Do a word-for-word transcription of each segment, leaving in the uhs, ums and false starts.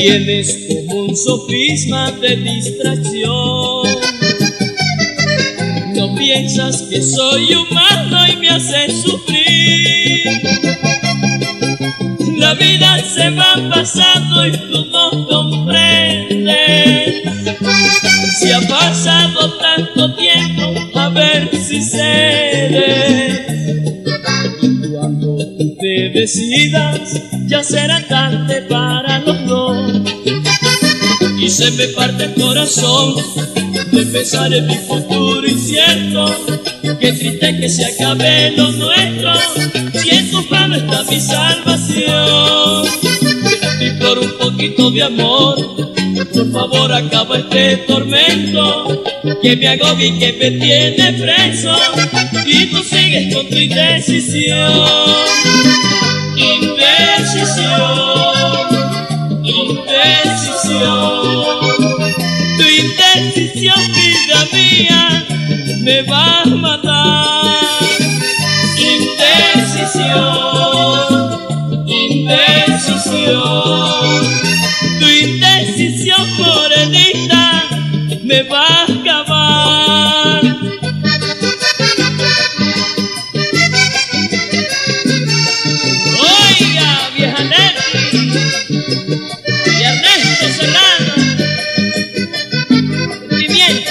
tienes como un sofisma de distracción. No piensas que soy humano y me haces sufrir. La vida se va pasando y tú no comprendes. Si ha pasado tanto tiempo, a ver si cedes. Y cuando tú te decidas, ya será tarde para los dos. Y se me parte el corazón de pensar en mi futuro incierto. Qué triste que se acabe lo nuestro, si en tus manos está mi salvación. Y por un poquito de amor, por favor acaba este tormento que me agobia y que me tiene preso. Y tú sigues con tu indecisión. Indecisión, indecisión. Tu indecisión, vida mía, me va a matar. Indecisión, indecisión. Tu indecisión, morenita, me va a acabar. Oiga, vieja Nelly y Ernesto Serrano, sentimiento.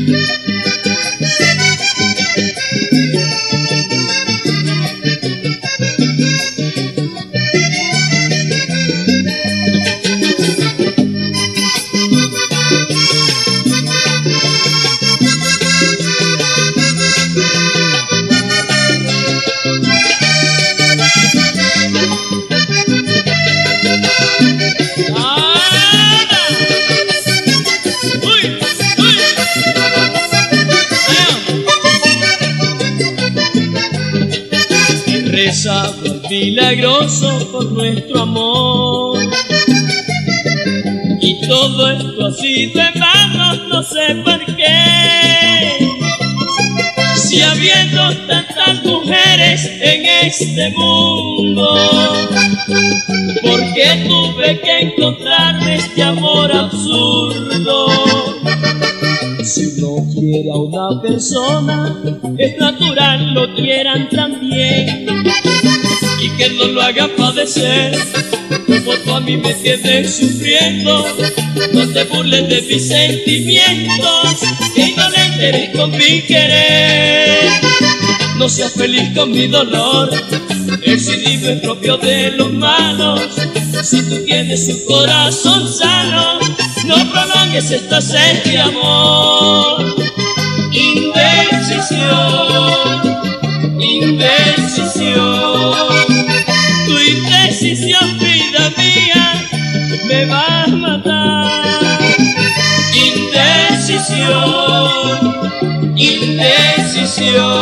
Rezaba el milagroso por nuestro amor, y todo esto ha sido en vano, no sé por qué. Si habiendo tantas mujeres en este mundo, ¿por qué tuve que encontrarme este amor absurdo? Si uno quiere a una persona, es natural lo quieran también, y que no lo haga padecer como tú a mí me tienes sufriendo. No te burles de mis sentimientos, que indolente eres con mi querer. No seas feliz con mi dolor, el cinismo es propio de los malos. Si tú tienes un corazón sano, no prolongues esta sed de amor. Indecisión, indecisión. Tu indecisión, vida mía, me va a matar. Indecisión, indecisión.